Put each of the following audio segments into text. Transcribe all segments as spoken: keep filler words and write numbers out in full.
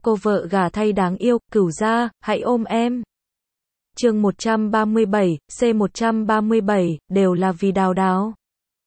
cô vợ gả thay đáng yêu, Cửu gia, hãy ôm em. Chương một trăm ba mươi bảy, C một trăm ba mươi bảy, đều là vì Đào Đào.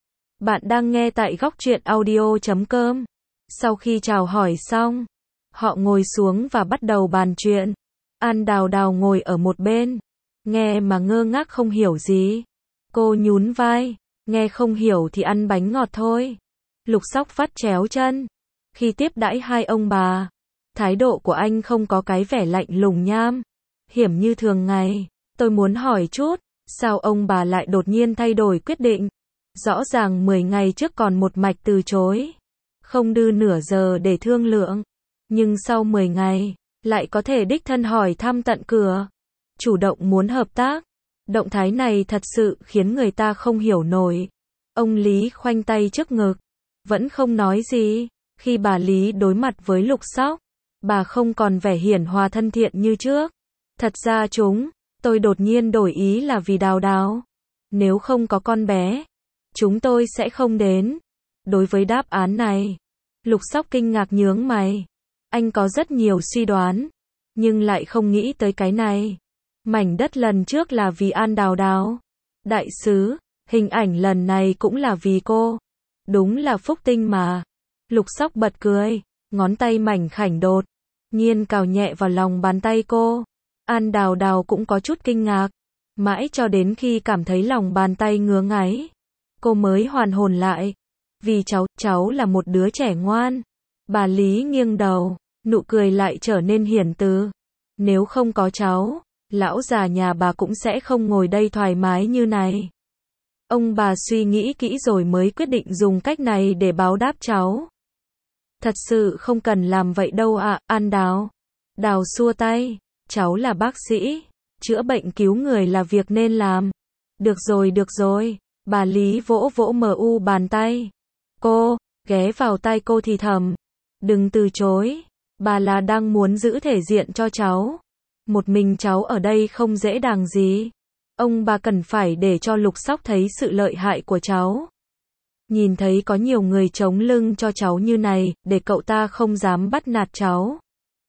Bạn đang nghe tại góc truyện audio chấm com. Sau khi chào hỏi xong, họ ngồi xuống và bắt đầu bàn chuyện. An Đào Đào ngồi ở một bên, nghe mà ngơ ngác không hiểu gì. Cô nhún vai, nghe không hiểu thì ăn bánh ngọt thôi. Lục Sóc vắt chéo chân. Khi tiếp đãi hai ông bà, thái độ của anh không có cái vẻ lạnh lùng nham hiểm như thường ngày. Tôi muốn hỏi chút, sao ông bà lại đột nhiên thay đổi quyết định? Rõ ràng mười ngày trước còn một mạch từ chối, không đưa nửa giờ để thương lượng. Nhưng sau mười ngày, lại có thể đích thân hỏi thăm tận cửa, chủ động muốn hợp tác. Động thái này thật sự khiến người ta không hiểu nổi. Ông Lý khoanh tay trước ngực, vẫn không nói gì. Khi bà Lý đối mặt với Lục Sóc, bà không còn vẻ hiền hòa thân thiện như trước. Thật ra chúng, tôi đột nhiên đổi ý là vì Đào Đào. Nếu không có con bé, chúng tôi sẽ không đến. Đối với đáp án này, Lục Sóc kinh ngạc nhướng mày. Anh có rất nhiều suy đoán, nhưng lại không nghĩ tới cái này. Mảnh đất lần trước là vì An Đào Đào. Đại sứ, hình ảnh lần này cũng là vì cô. Đúng là phúc tinh mà. Lục Sóc bật cười, ngón tay mảnh khảnh đột nhiên cào nhẹ vào lòng bàn tay cô. An Đào Đào cũng có chút kinh ngạc, mãi cho đến khi cảm thấy lòng bàn tay ngứa ngáy, cô mới hoàn hồn lại. Vì cháu, cháu là một đứa trẻ ngoan. Bà Lý nghiêng đầu, nụ cười lại trở nên hiền từ. Nếu không có cháu, lão già nhà bà cũng sẽ không ngồi đây thoải mái như này. Ông bà suy nghĩ kỹ rồi mới quyết định dùng cách này để báo đáp cháu. Thật sự không cần làm vậy đâu ạ, à, An Đào. Đào xua tay, cháu là bác sĩ, chữa bệnh cứu người là việc nên làm. Được rồi, được rồi, bà Lý vỗ vỗ mờ u bàn tay. Cô, ghé vào tai cô thì thầm. Đừng từ chối, bà là đang muốn giữ thể diện cho cháu. Một mình cháu ở đây không dễ dàng gì. Ông bà cần phải để cho Lục Sóc thấy sự lợi hại của cháu. Nhìn thấy có nhiều người chống lưng cho cháu như này, để cậu ta không dám bắt nạt cháu.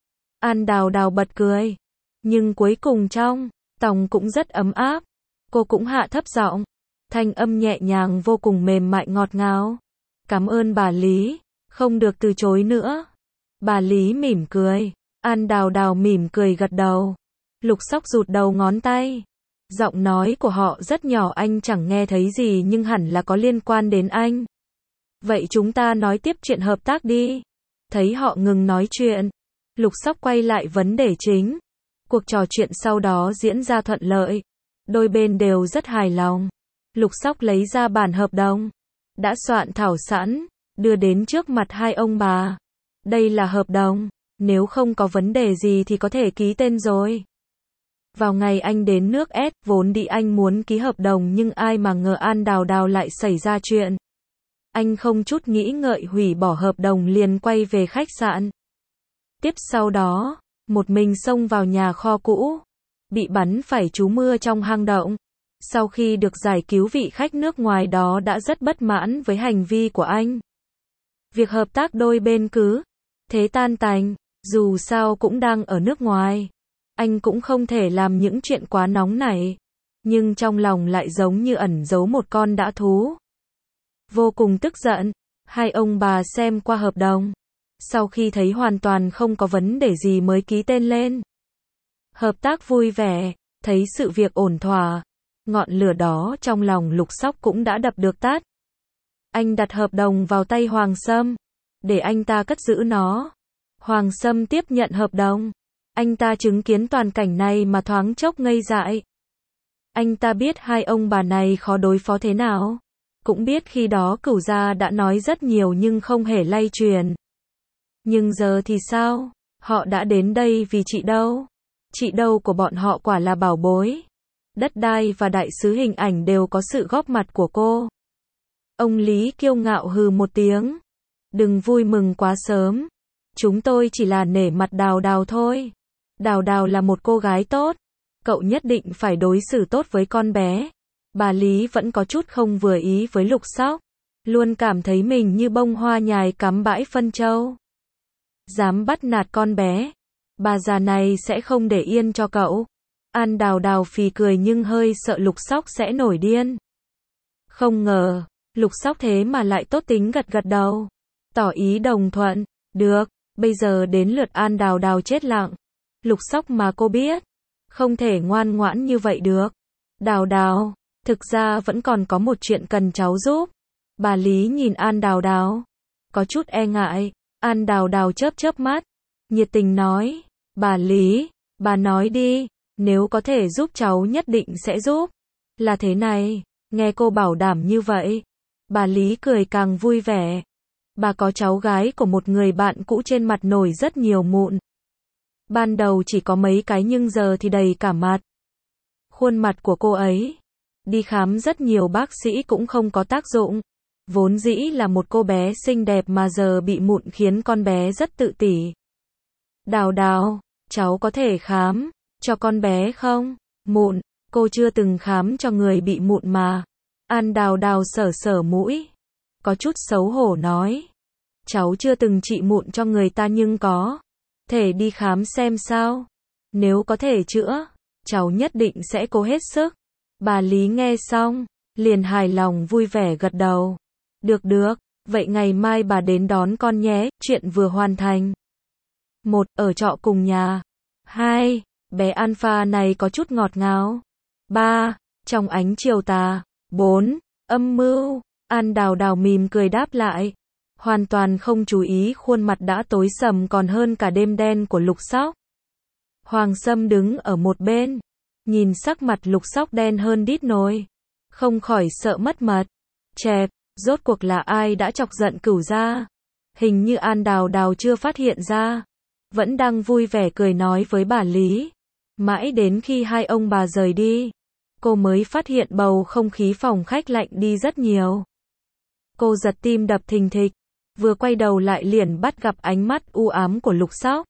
An Đào Đào bật cười. Nhưng cuối cùng trong tòng cũng rất ấm áp. Cô cũng hạ thấp giọng, thanh âm nhẹ nhàng vô cùng mềm mại ngọt ngào. Cảm ơn bà Lý, không được từ chối nữa. Bà Lý mỉm cười. An Đào Đào mỉm cười gật đầu. Lục Sóc rụt đầu ngón tay. Giọng nói của họ rất nhỏ, anh chẳng nghe thấy gì nhưng hẳn là có liên quan đến anh. Vậy chúng ta nói tiếp chuyện hợp tác đi. Thấy họ ngừng nói chuyện, Lục Sóc quay lại vấn đề chính. Cuộc trò chuyện sau đó diễn ra thuận lợi. Đôi bên đều rất hài lòng. Lục Sóc lấy ra bản hợp đồng đã soạn thảo sẵn, đưa đến trước mặt hai ông bà. Đây là hợp đồng, nếu không có vấn đề gì thì có thể ký tên rồi. Vào ngày anh đến nước S, vốn đi anh muốn ký hợp đồng nhưng ai mà ngờ An Đào Đào lại xảy ra chuyện. Anh không chút nghĩ ngợi hủy bỏ hợp đồng liền quay về khách sạn. Tiếp sau đó, một mình xông vào nhà kho cũ, bị bắn phải trú mưa trong hang động. Sau khi được giải cứu, vị khách nước ngoài đó đã rất bất mãn với hành vi của anh. Việc hợp tác đôi bên cứ thế tan tành, dù sao cũng đang ở nước ngoài. Anh cũng không thể làm những chuyện quá nóng nảy, nhưng trong lòng lại giống như ẩn giấu một con dã thú. Vô cùng tức giận, hai ông bà xem qua hợp đồng. Sau khi thấy hoàn toàn không có vấn đề gì mới ký tên lên. Hợp tác vui vẻ, thấy sự việc ổn thỏa. Ngọn lửa đó trong lòng Lục Sóc cũng đã đập được tắt. Anh đặt hợp đồng vào tay Hoàng Sâm, để anh ta cất giữ nó. Hoàng Sâm tiếp nhận hợp đồng. Anh ta chứng kiến toàn cảnh này mà thoáng chốc ngây dại. Anh ta biết hai ông bà này khó đối phó thế nào. Cũng biết khi đó Cửu gia đã nói rất nhiều nhưng không hề lay truyền. Nhưng giờ thì sao? Họ đã đến đây vì chị Dâu. Chị Dâu của bọn họ quả là bảo bối. Đất đai và đại sứ hình ảnh đều có sự góp mặt của cô. Ông Lý kiêu ngạo hừ một tiếng. Đừng vui mừng quá sớm. Chúng tôi chỉ là nể mặt Đào Đào thôi. Đào Đào là một cô gái tốt. Cậu nhất định phải đối xử tốt với con bé. Bà Lý vẫn có chút không vừa ý với Lục Sóc. Luôn cảm thấy mình như bông hoa nhài cắm bãi phân châu. Dám bắt nạt con bé, bà già này sẽ không để yên cho cậu. An Đào Đào phì cười nhưng hơi sợ Lục Sóc sẽ nổi điên. Không ngờ, Lục Sóc thế mà lại tốt tính gật gật đầu, tỏ ý đồng thuận. Được, bây giờ đến lượt An Đào Đào chết lặng. Lục Sóc mà cô biết, không thể ngoan ngoãn như vậy được. Đào Đào, thực ra vẫn còn có một chuyện cần cháu giúp. Bà Lý nhìn An Đào Đào, có chút e ngại. An Đào Đào chớp chớp mắt, nhiệt tình nói, bà Lý, bà nói đi, nếu có thể giúp cháu nhất định sẽ giúp. Là thế này, nghe cô bảo đảm như vậy, bà Lý cười càng vui vẻ. Bà có cháu gái của một người bạn cũ trên mặt nổi rất nhiều mụn. Ban đầu chỉ có mấy cái nhưng giờ thì đầy cả mặt. Khuôn mặt của cô ấy, đi khám rất nhiều bác sĩ cũng không có tác dụng. Vốn dĩ là một cô bé xinh đẹp mà giờ bị mụn khiến con bé rất tự tỷ. Đào Đào, cháu có thể khám cho con bé không? Mụn, cô chưa từng khám cho người bị mụn mà. An Đào Đào sờ sờ mũi, có chút xấu hổ nói, cháu chưa từng trị mụn cho người ta nhưng có thể đi khám xem sao. Nếu có thể chữa, cháu nhất định sẽ cố hết sức. Bà Lý nghe xong, liền hài lòng vui vẻ gật đầu. Được được, vậy ngày mai bà đến đón con nhé, chuyện vừa hoàn thành. Một, ở trọ cùng nhà. Hai, bé Alpha này có chút ngọt ngào. Ba, trong ánh chiều tà. Bốn, âm mưu. An Đào Đào mỉm cười đáp lại, hoàn toàn không chú ý khuôn mặt đã tối sầm còn hơn cả đêm đen của Lục Sóc. Hoàng Sâm đứng ở một bên, nhìn sắc mặt Lục Sóc đen hơn đít nồi, không khỏi sợ mất mật. Chẹp, rốt cuộc là ai đã chọc giận Cửu gia? Hình như An Đào Đào chưa phát hiện ra, vẫn đang vui vẻ cười nói với bà Lý. Mãi đến khi hai ông bà rời đi, cô mới phát hiện bầu không khí phòng khách lạnh đi rất nhiều. Cô giật tim đập thình thịch, vừa quay đầu lại liền bắt gặp ánh mắt u ám của Lục Sóc.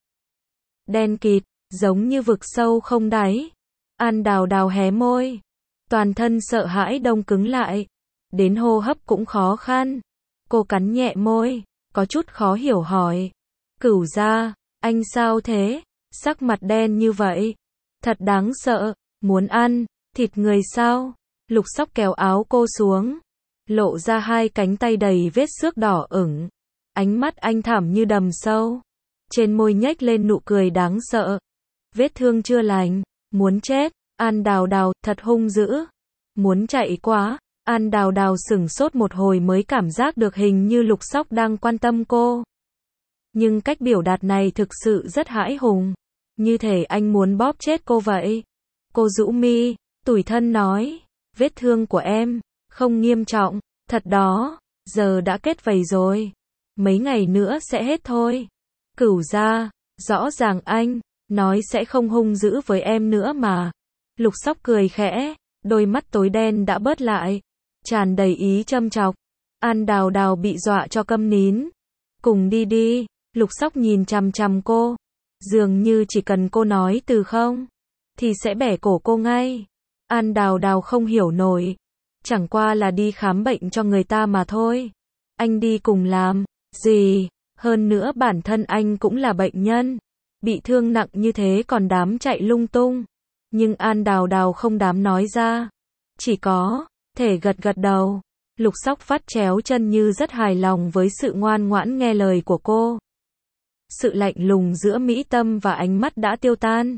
Đen kịt, giống như vực sâu không đáy. An Đào Đào hé môi, toàn thân sợ hãi đông cứng lại, đến hô hấp cũng khó khăn. Cô cắn nhẹ môi, có chút khó hiểu hỏi, Cửu gia, anh sao thế? Sắc mặt đen như vậy, thật đáng sợ, muốn ăn thịt người sao? Lục Sóc kéo áo cô xuống, lộ ra hai cánh tay đầy vết xước đỏ ửng. Ánh mắt anh thẳm như đầm sâu, trên môi nhếch lên nụ cười đáng sợ. Vết thương chưa lành, muốn chết. An Đào Đào, thật hung dữ, muốn chạy quá. An Đào Đào sửng sốt một hồi mới cảm giác được hình như Lục Sóc đang quan tâm cô. Nhưng cách biểu đạt này thực sự rất hãi hùng, như thể anh muốn bóp chết cô vậy. Cô rũ mi, tủi thân nói, vết thương của em không nghiêm trọng, thật đó, giờ đã kết vảy rồi, mấy ngày nữa sẽ hết thôi. Cửu gia, rõ ràng anh nói sẽ không hung dữ với em nữa mà. Lục Sóc cười khẽ, đôi mắt tối đen đã bớt lại, tràn đầy ý châm chọc. An Đào Đào bị dọa cho câm nín. Cùng đi đi. Lục Sóc nhìn chằm chằm cô, dường như chỉ cần cô nói từ không thì sẽ bẻ cổ cô ngay. An Đào Đào không hiểu nổi, chẳng qua là đi khám bệnh cho người ta mà thôi. Anh đi cùng làm gì? Hơn nữa bản thân anh cũng là bệnh nhân, bị thương nặng như thế còn dám chạy lung tung. Nhưng An Đào Đào không dám nói ra, chỉ có thể gật gật đầu. Lục Sóc vắt chéo chân như rất hài lòng với sự ngoan ngoãn nghe lời của cô. Sự lạnh lùng giữa mỹ tâm và ánh mắt đã tiêu tan,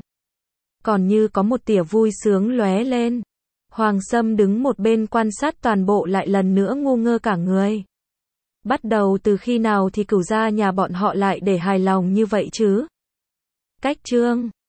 còn như có một tia vui sướng lóe lên. Hoàng Sâm đứng một bên quan sát toàn bộ lại lần nữa ngu ngơ cả người. Bắt đầu từ khi nào thì Cửu gia nhà bọn họ lại để hài lòng như vậy chứ? Cách chương